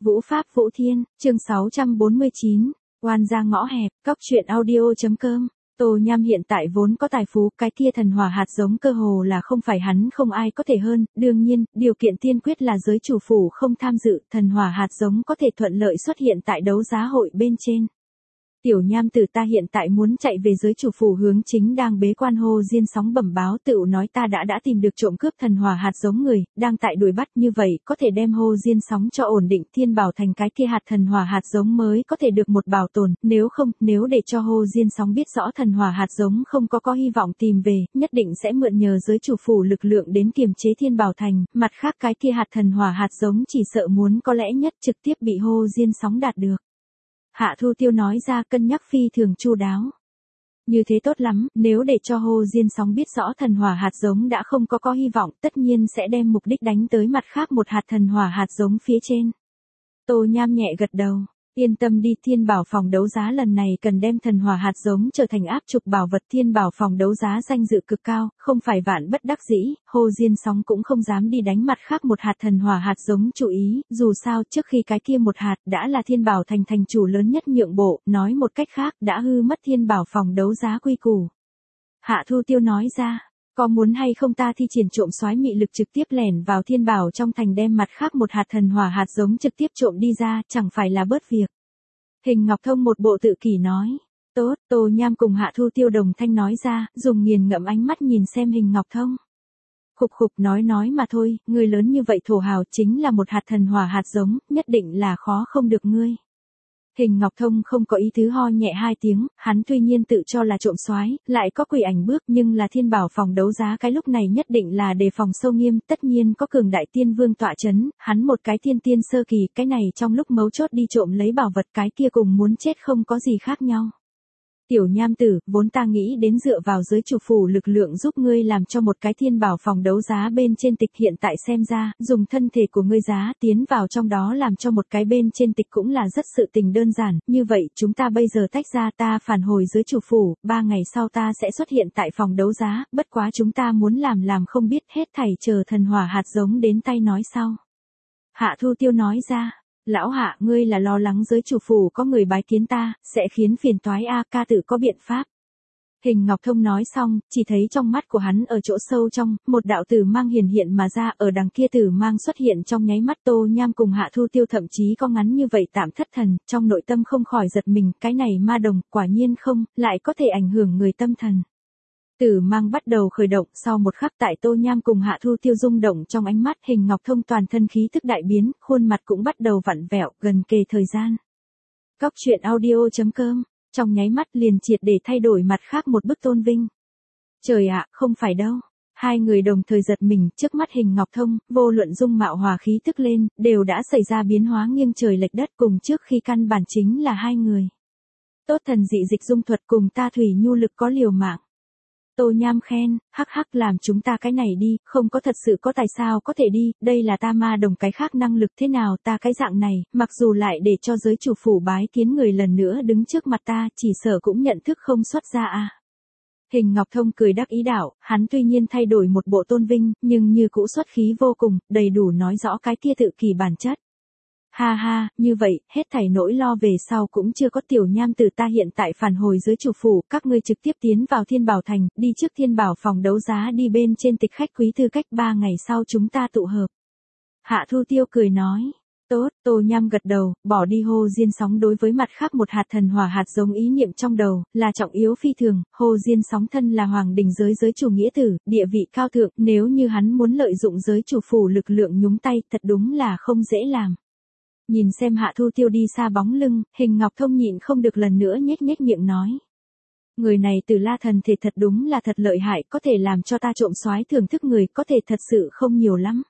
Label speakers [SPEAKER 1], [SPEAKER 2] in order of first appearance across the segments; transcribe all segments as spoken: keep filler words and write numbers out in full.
[SPEAKER 1] Vũ Pháp Vũ Thiên, chương sáu trăm bốn mươi chín, oan ra ngõ hẹp, cóc truyện audio.com. Tô Nham hiện tại vốn có tài phú, cái kia thần hỏa hạt giống cơ hồ là không phải hắn không ai có thể hơn, đương nhiên, điều kiện tiên quyết là giới chủ phủ không tham dự, thần hỏa hạt giống có thể thuận lợi xuất hiện tại đấu giá hội bên trên. Tiểu Nham tử ta hiện tại muốn chạy về giới chủ phủ hướng chính đang bế quan Hồ Diên Sóng bẩm báo tựu nói ta đã đã tìm được trộm cướp thần hỏa hạt giống người, đang tại đuổi bắt như vậy có thể đem Hồ Diên Sóng cho ổn định Thiên Bảo Thành cái kia hạt thần hỏa hạt giống mới có thể được một bảo tồn, nếu không, nếu để cho Hồ Diên Sóng biết rõ thần hỏa hạt giống không có có hy vọng tìm về, nhất định sẽ mượn nhờ giới chủ phủ lực lượng đến kiềm chế Thiên Bảo Thành, mặt khác cái kia hạt thần hỏa hạt giống chỉ sợ muốn có lẽ nhất trực tiếp bị Hồ Diên Sóng đạt được. Hạ Thu Tiêu nói ra cân nhắc phi thường chu đáo. Như thế tốt lắm, nếu để cho Hồ Diên Sóng biết rõ thần hỏa hạt giống đã không có có hy vọng, tất nhiên sẽ đem mục đích đánh tới mặt khác một hạt thần hỏa hạt giống phía trên. Tô Nham nhẹ gật đầu, yên tâm đi, Thiên Bảo phòng đấu giá lần này cần đem thần hỏa hạt giống trở thành áp trục bảo vật. Thiên Bảo phòng đấu giá danh dự cực cao, không phải vạn bất đắc dĩ, Hồ Diên Sóng cũng không dám đi đánh mặt khác một hạt thần hỏa hạt giống chú ý, dù sao trước khi cái kia một hạt đã là Thiên Bảo thành thành chủ lớn nhất nhượng bộ, nói một cách khác đã hư mất Thiên Bảo phòng đấu giá quy củ. Hạ Thu Tiêu nói ra, có muốn hay không ta thi triển trộm soái mị lực trực tiếp lẻn vào Thiên Bảo trong thành đem mặt khác một hạt thần hỏa hạt giống trực tiếp trộm đi ra, chẳng phải là bớt việc. Hình Ngọc Thông một bộ tự kỷ nói, tốt. Tô Nham cùng Hạ Thu Tiêu đồng thanh nói ra, dùng nghiền ngẫm ánh mắt nhìn xem Hình Ngọc Thông. Khục khục nói nói mà thôi, người lớn như vậy thổ hào chính là một hạt thần hỏa hạt giống, nhất định là khó không được ngươi. Hình Ngọc Thông không có ý tứ ho nhẹ hai tiếng, hắn tuy nhiên tự cho là trộm soái, lại có quỷ ảnh bước, nhưng là Thiên Bảo phòng đấu giá cái lúc này nhất định là đề phòng sâu nghiêm, tất nhiên có cường đại tiên vương tọa chấn, hắn một cái tiên tiên sơ kỳ, cái này trong lúc mấu chốt đi trộm lấy bảo vật cái kia cùng muốn chết không có gì khác nhau. Tiểu Nham tử, vốn ta nghĩ đến dựa vào giới chủ phủ lực lượng giúp ngươi làm cho một cái Thiên Bảo phòng đấu giá bên trên tịch, hiện tại xem ra, dùng thân thể của ngươi giá tiến vào trong đó làm cho một cái bên trên tịch cũng là rất sự tình đơn giản, như vậy chúng ta bây giờ tách ra, ta phản hồi giới chủ phủ, ba ngày sau ta sẽ xuất hiện tại phòng đấu giá, bất quá chúng ta muốn làm làm không biết, hết thảy chờ thần hỏa hạt giống đến tay nói sau. Hạ Thu Tiêu nói ra. Lão Hạ, ngươi là lo lắng giới chủ phủ có người bái kiến ta, sẽ khiến phiền toái a, ca tự có biện pháp. Hình Ngọc Thông nói xong, chỉ thấy trong mắt của hắn ở chỗ sâu trong, một đạo tử mang hiển hiện mà ra, ở đằng kia tử mang xuất hiện trong nháy mắt Tô Nham cùng Hạ Thu Tiêu thậm chí có ngắn như vậy tạm thất thần, trong nội tâm không khỏi giật mình, cái này ma đồng, quả nhiên không, lại có thể ảnh hưởng người tâm thần. Tử mang bắt đầu khởi động, sau một khắc tại Tô Nham cùng Hạ Thu Tiêu rung động trong ánh mắt, Hình Ngọc Thông toàn thân khí tức đại biến, khuôn mặt cũng bắt đầu vặn vẹo, gần kề thời gian. Cóc truyện audio.com, trong nháy mắt liền triệt để thay đổi mặt khác một bức tôn vinh. Trời ạ, không phải đâu. Hai người đồng thời giật mình, trước mắt Hình Ngọc Thông, vô luận dung mạo hòa khí tức lên, đều đã xảy ra biến hóa nghiêng trời lệch đất, cùng trước khi căn bản chính là hai người. Tốt thần dị dịch dung thuật cùng ta thủy nhu lực có liều mạng. Tô Nham khen, hắc hắc làm chúng ta cái này đi, không có thật sự có tại sao có thể đi, đây là ta ma đồng cái khác năng lực thế nào, ta cái dạng này, mặc dù lại để cho giới chủ phủ bái kiến người lần nữa đứng trước mặt ta, chỉ sợ cũng nhận thức không xuất ra à. Hình Ngọc Thông cười đắc ý đạo, hắn tuy nhiên thay đổi một bộ tôn vinh, nhưng như cũ xuất khí vô cùng, đầy đủ nói rõ cái kia tự kỳ bản chất. Ha ha, như vậy, hết thảy nỗi lo về sau cũng chưa có. Tiểu Nham tử ta hiện tại phản hồi dưới chủ phủ, các ngươi trực tiếp tiến vào Thiên Bảo thành, đi trước Thiên Bảo phòng đấu giá đi bên trên tịch khách quý tư cách, ba ngày sau chúng ta tụ hợp. Hạ Thu Tiêu cười nói, tốt. Tô Nham gật đầu, bỏ đi Hồ Diên Sóng đối với mặt khác một hạt thần hỏa hạt giống ý niệm trong đầu, là trọng yếu phi thường. Hồ Diên Sóng thân là hoàng đình giới giới chủ nghĩa tử, địa vị cao thượng, nếu như hắn muốn lợi dụng giới chủ phủ lực lượng nhúng tay, thật đúng là không dễ làm. Nhìn xem Hạ Thu Tiêu đi xa bóng lưng, Hình Ngọc Thông nhịn không được lần nữa nhếch nhếch miệng nói. Người này từ La thần thể thật đúng là thật lợi hại, có thể làm cho ta trộm soái thưởng thức người có thể thật sự không nhiều lắm.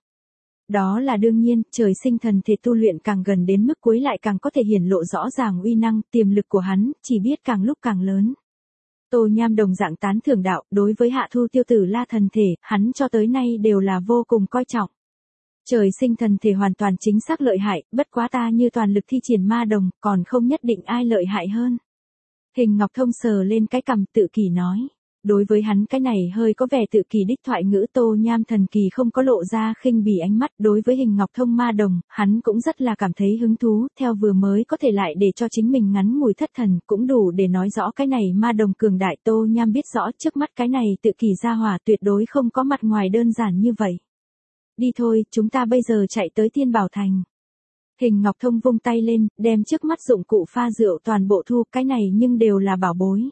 [SPEAKER 1] Đó là đương nhiên, trời sinh thần thể tu luyện càng gần đến mức cuối lại càng có thể hiển lộ rõ ràng uy năng, tiềm lực của hắn, chỉ biết càng lúc càng lớn. Tô Nham đồng dạng tán thưởng đạo, đối với Hạ Thu Tiêu từ La thần thể, hắn cho tới nay đều là vô cùng coi trọng. Trời sinh thần thể hoàn toàn chính xác lợi hại, bất quá ta như toàn lực thi triển ma đồng, còn không nhất định ai lợi hại hơn. Hình Ngọc Thông sờ lên cái cằm tự kỷ nói. Đối với hắn cái này hơi có vẻ tự kỳ đích thoại ngữ Tô Nham thần kỳ không có lộ ra khinh bỉ ánh mắt. Đối với hình ngọc thông ma đồng, hắn cũng rất là cảm thấy hứng thú, theo vừa mới có thể lại để cho chính mình ngắn ngủi thất thần, cũng đủ để nói rõ cái này ma đồng cường đại. Tô Nham biết rõ trước mắt cái này tự kỳ gia hỏa tuyệt đối không có mặt ngoài đơn giản như vậy. Đi thôi, chúng ta bây giờ chạy tới Tiên Bảo Thành. Hình ngọc thông vung tay lên, đem trước mắt dụng cụ pha rượu toàn bộ thu, cái này nhưng đều là bảo bối.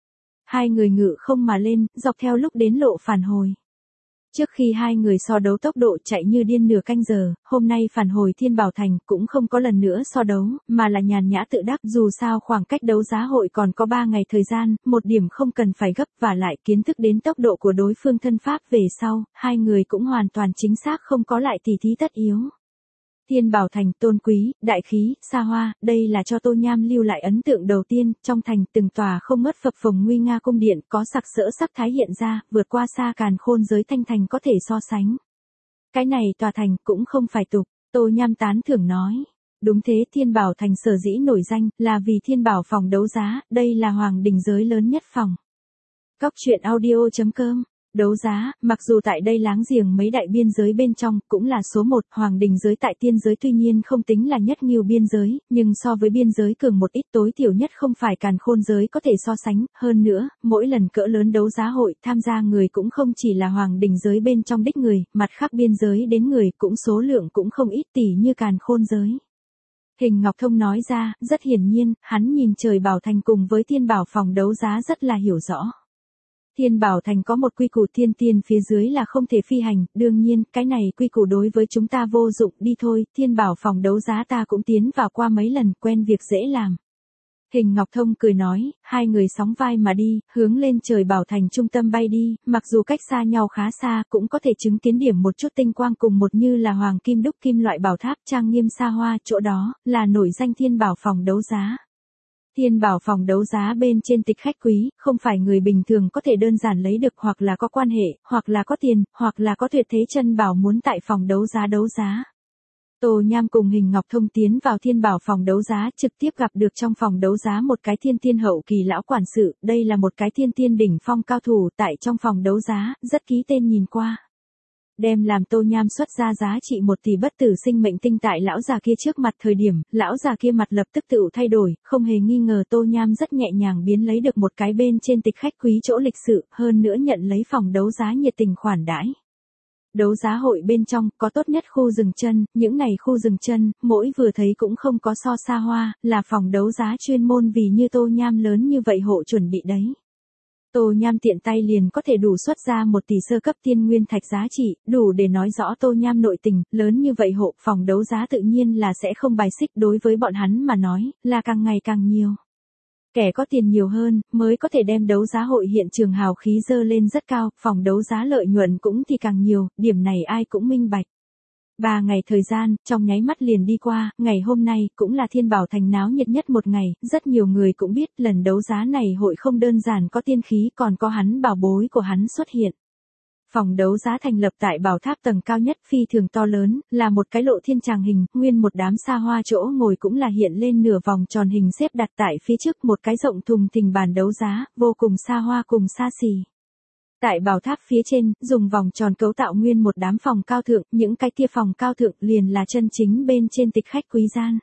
[SPEAKER 1] Hai người ngự không mà lên, dọc theo lúc đến lộ phản hồi. Trước khi hai người so đấu tốc độ chạy như điên nửa canh giờ, hôm nay phản hồi Thiên Bảo Thành cũng không có lần nữa so đấu, mà là nhàn nhã tự đắc. Dù sao khoảng cách đấu giá hội còn có ba ngày thời gian, một điểm không cần phải gấp, và lại kiến thức đến tốc độ của đối phương thân pháp về sau, hai người cũng hoàn toàn chính xác không có lại tỉ thí tất yếu. Thiên Bảo Thành tôn quý, đại khí, xa hoa, đây là cho Tô Nham lưu lại ấn tượng đầu tiên. Trong thành từng tòa không ngớt phập phồng nguy nga cung điện, có sặc sỡ sắc thái hiện ra, vượt qua xa càn khôn giới Thanh Thành có thể so sánh. Cái này tòa thành cũng không phải tục, Tô Nham tán thưởng nói. Đúng thế, Thiên Bảo Thành sở dĩ nổi danh là vì Thiên Bảo phòng đấu giá, đây là hoàng đình giới lớn nhất phòng. Góc truyện audio chấm com. Đấu giá, mặc dù tại đây láng giềng mấy đại biên giới bên trong, cũng là số một, hoàng đình giới tại tiên giới tuy nhiên không tính là nhất nghiêu biên giới, nhưng so với biên giới cường một ít, tối thiểu nhất không phải càn khôn giới có thể so sánh. Hơn nữa, mỗi lần cỡ lớn đấu giá hội, tham gia người cũng không chỉ là hoàng đình giới bên trong đích người, mặt khác biên giới đến người cũng số lượng cũng không ít, tỷ như càn khôn giới. Hình Ngọc Thông nói ra, rất hiển nhiên, hắn nhìn Trời Bảo Thành cùng với Thiên Bảo phòng đấu giá rất là hiểu rõ. Thiên Bảo Thành có một quy củ thiên tiên phía dưới là không thể phi hành, đương nhiên, cái này quy củ đối với chúng ta vô dụng, đi thôi, Thiên Bảo phòng đấu giá ta cũng tiến vào qua mấy lần, quen việc dễ làm. Hình Ngọc Thông cười nói, hai người sóng vai mà đi, hướng lên Trời Bảo Thành trung tâm bay đi, mặc dù cách xa nhau khá xa, cũng có thể chứng kiến điểm một chút tinh quang cùng một như là hoàng kim đúc kim loại bảo tháp trang nghiêm xa hoa, chỗ đó, là nổi danh Thiên Bảo phòng đấu giá. Thiên Bảo phòng đấu giá bên trên tịch khách quý, không phải người bình thường có thể đơn giản lấy được, hoặc là có quan hệ, hoặc là có tiền, hoặc là có tuyệt thế chân bảo muốn tại phòng đấu giá đấu giá. Tô Nham cùng Hình Ngọc Thông tiến vào Thiên Bảo phòng đấu giá, trực tiếp gặp được trong phòng đấu giá một cái thiên tiên hậu kỳ lão quản sự, đây là một cái thiên tiên đỉnh phong cao thủ tại trong phòng đấu giá, rất ký tên nhìn qua. Đem làm Tô Nham xuất ra giá trị một tỷ bất tử sinh mệnh tinh tại lão già kia trước mặt thời điểm, lão già kia mặt lập tức tự thay đổi, không hề nghi ngờ Tô Nham rất nhẹ nhàng biến lấy được một cái bên trên tịch khách quý chỗ lịch sự, hơn nữa nhận lấy phòng đấu giá nhiệt tình khoản đãi. Đấu giá hội bên trong, có tốt nhất khu dừng chân, những này khu dừng chân, mỗi vừa thấy cũng không có so xa hoa, là phòng đấu giá chuyên môn vì như Tô Nham lớn như vậy hộ chuẩn bị đấy. Tô Nham tiện tay liền có thể đủ xuất ra một tỷ sơ cấp tiên nguyên thạch giá trị, đủ để nói rõ Tô Nham nội tình, lớn như vậy hộ, phòng đấu giá tự nhiên là sẽ không bài xích, đối với bọn hắn mà nói, là càng ngày càng nhiều. Kẻ có tiền nhiều hơn, mới có thể đem đấu giá hội hiện trường hào khí dơ lên rất cao, phòng đấu giá lợi nhuận cũng thì càng nhiều, điểm này ai cũng minh bạch. Ba ngày thời gian, trong nháy mắt liền đi qua, ngày hôm nay cũng là Thiên Bảo Thành náo nhiệt nhất một ngày, rất nhiều người cũng biết lần đấu giá này hội không đơn giản có tiên khí, còn có hắn bảo bối của hắn xuất hiện. Phòng đấu giá thành lập tại bảo tháp tầng cao nhất, phi thường to lớn, là một cái lộ thiên tràng hình, nguyên một đám xa hoa chỗ ngồi cũng là hiện lên nửa vòng tròn hình xếp đặt tại phía trước một cái rộng thùng thình bàn đấu giá, vô cùng xa hoa cùng xa xỉ. Tại bảo tháp phía trên, dùng vòng tròn cấu tạo nguyên một đám phòng cao thượng, những cái kia phòng cao thượng liền là chân chính bên trên tịch khách quý gian.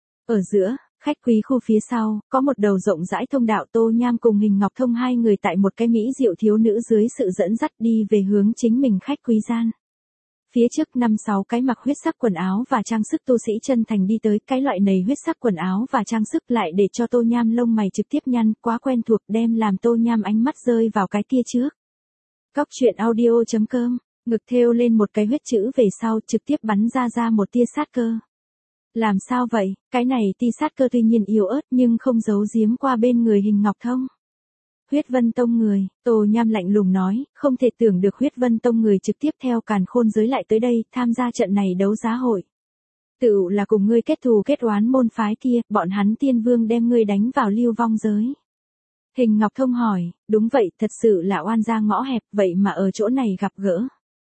[SPEAKER 1] Ở giữa, khách quý khu phía sau, có một đầu rộng rãi thông đạo. Tô Nham cùng Hình Ngọc Thông hai người tại một cái mỹ diệu thiếu nữ dưới sự dẫn dắt đi về hướng chính mình khách quý gian. Phía trước năm sáu cái mặc huyết sắc quần áo và trang sức tu sĩ chân thành đi tới, cái loại này huyết sắc quần áo và trang sức lại để cho Tô Nham lông mày trực tiếp nhăn, quá quen thuộc, đem làm Tô Nham ánh mắt rơi vào cái kia trước. Góc truyện audio chấm com, ngực thêu lên một cái huyết chữ về sau, trực tiếp bắn ra ra một tia sát cơ. Làm sao vậy, cái này tia sát cơ tuy nhiên yếu ớt nhưng không giấu giếm qua bên người Hình Ngọc Thông. Huyết Vân Tông người, Tô Nham lạnh lùng nói, không thể tưởng được Huyết Vân Tông người trực tiếp theo càn khôn giới lại tới đây, tham gia trận này đấu giá hội. Tự là cùng ngươi kết thù kết oán môn phái kia, bọn hắn tiên vương đem ngươi đánh vào lưu vong giới. Hình Ngọc Thông hỏi, đúng vậy, thật sự là oan gia ngõ hẹp, vậy mà ở chỗ này gặp gỡ.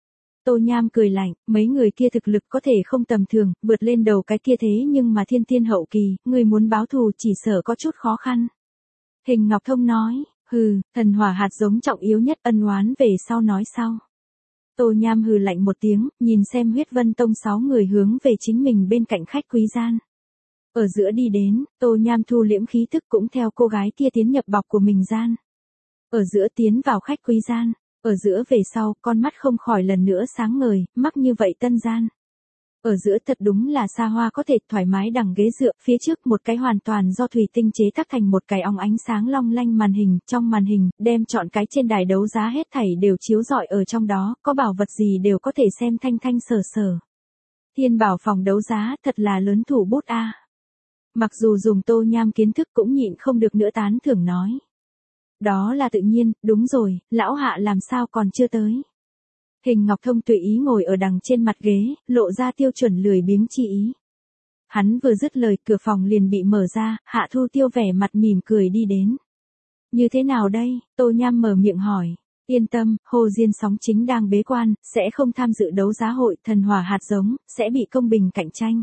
[SPEAKER 1] Tô Nham cười lạnh, mấy người kia thực lực có thể không tầm thường, vượt lên đầu cái kia thế nhưng mà thiên tiên hậu kỳ, người muốn báo thù chỉ sợ có chút khó khăn. Hình Ngọc Thông nói, Hừ, thần hỏa hạt giống trọng yếu nhất, ân oán về sau nói sau. Tô Nham hừ lạnh một tiếng, nhìn xem huyết vân tông sáu người hướng về chính mình bên cạnh khách quý gian. Ở giữa đi đến, Tô Nham thu liễm khí thức cũng theo cô gái kia tiến nhập bọc của mình gian. Ở giữa tiến vào khách quý gian, ở giữa về sau, con mắt không khỏi lần nữa sáng ngời, mắc như vậy tân gian. Ở giữa thật đúng là xa hoa, có thể thoải mái đằng ghế dựa, phía trước một cái hoàn toàn do thủy tinh chế tác thành một cái óng ánh sáng long lanh màn hình, trong màn hình, đem chọn cái trên đài đấu giá hết thảy đều chiếu rọi ở trong đó, có bảo vật gì đều có thể xem thanh thanh sở sở. Thiên bảo phòng đấu giá thật là lớn thủ bút a. Mặc dù dùng Tô Nham kiến thức cũng nhịn không được nữa tán thưởng nói. Đó là tự nhiên, đúng rồi, lão hạ làm sao còn chưa tới. Hình Ngọc Thông tùy ý ngồi ở đằng trên mặt ghế, lộ ra tiêu chuẩn lười biếng chi ý. Hắn vừa dứt lời, cửa phòng liền bị mở ra, Hạ Thu Tiêu vẻ mặt mỉm cười đi đến. Như thế nào đây? Tô Nham mở miệng hỏi. Yên tâm, Hồ Diên Sóng chính đang bế quan, sẽ không tham dự đấu giá hội thần hỏa hạt giống, sẽ bị công bình cạnh tranh.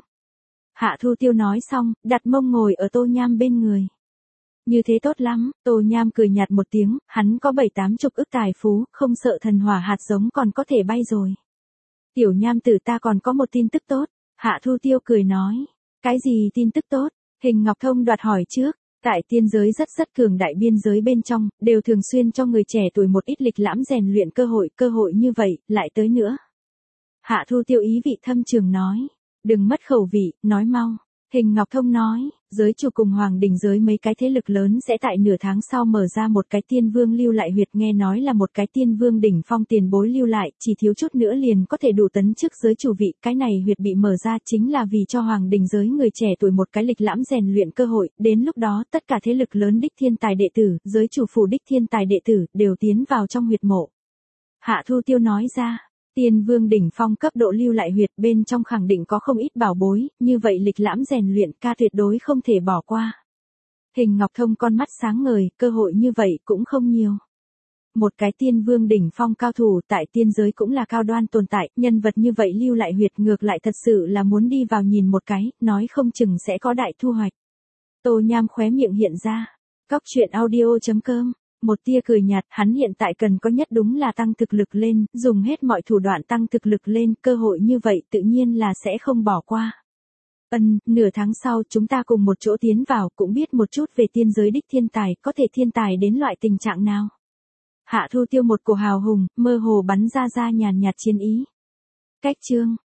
[SPEAKER 1] Hạ Thu Tiêu nói xong, đặt mông ngồi ở Tô Nham bên người. Như thế tốt lắm, Tô Nham cười nhạt một tiếng, hắn có bảy tám chục ức tài phú, không sợ thần hỏa hạt giống còn có thể bay rồi. Tiểu Nham tử, ta còn có một tin tức tốt. Hạ Thu Tiêu cười nói. Cái gì tin tức tốt? Hình Ngọc Thông đoạt hỏi trước. Tại tiên giới rất rất cường đại biên giới bên trong, đều thường xuyên cho người trẻ tuổi một ít lịch lãm rèn luyện cơ hội, cơ hội như vậy, lại tới nữa. Hạ Thu Tiêu ý vị thâm trường nói. Đừng mất khẩu vị, nói mau. Hình Ngọc Thông nói, giới chủ cùng Hoàng Đình giới mấy cái thế lực lớn sẽ tại nửa tháng sau mở ra một cái tiên vương lưu lại huyệt, nghe nói là một cái tiên vương đỉnh phong tiền bối lưu lại, chỉ thiếu chút nữa liền có thể đủ tấn chức giới chủ vị, cái này huyệt bị mở ra chính là vì cho Hoàng Đình giới người trẻ tuổi một cái lịch lãm rèn luyện cơ hội, đến lúc đó tất cả thế lực lớn đích thiên tài đệ tử, giới chủ phủ đích thiên tài đệ tử, đều tiến vào trong huyệt mộ. Hạ Thu Tiêu nói ra. Tiên vương đỉnh phong cấp độ lưu lại huyệt, bên trong khẳng định có không ít bảo bối, như vậy lịch lãm rèn luyện ca tuyệt đối không thể bỏ qua. Hình Ngọc Thông con mắt sáng ngời, cơ hội như vậy cũng không nhiều. Một cái tiên vương đỉnh phong cao thủ tại tiên giới cũng là cao đoan tồn tại, nhân vật như vậy lưu lại huyệt ngược lại thật sự là muốn đi vào nhìn một cái, nói không chừng sẽ có đại thu hoạch. Tô Nham khóe miệng hiện ra. Cóc truyện audio chấm com. Một tia cười nhạt, hắn hiện tại cần có nhất đúng là tăng thực lực lên, dùng hết mọi thủ đoạn tăng thực lực lên, cơ hội như vậy tự nhiên là sẽ không bỏ qua. Ân, nửa tháng sau chúng ta cùng một chỗ tiến vào, cũng biết một chút về tiên giới đích thiên tài, có thể thiên tài đến loại tình trạng nào. Hạ Thu Tiêu một cổ hào hùng, mơ hồ bắn ra ra nhàn nhạt chiến ý. Cách chương.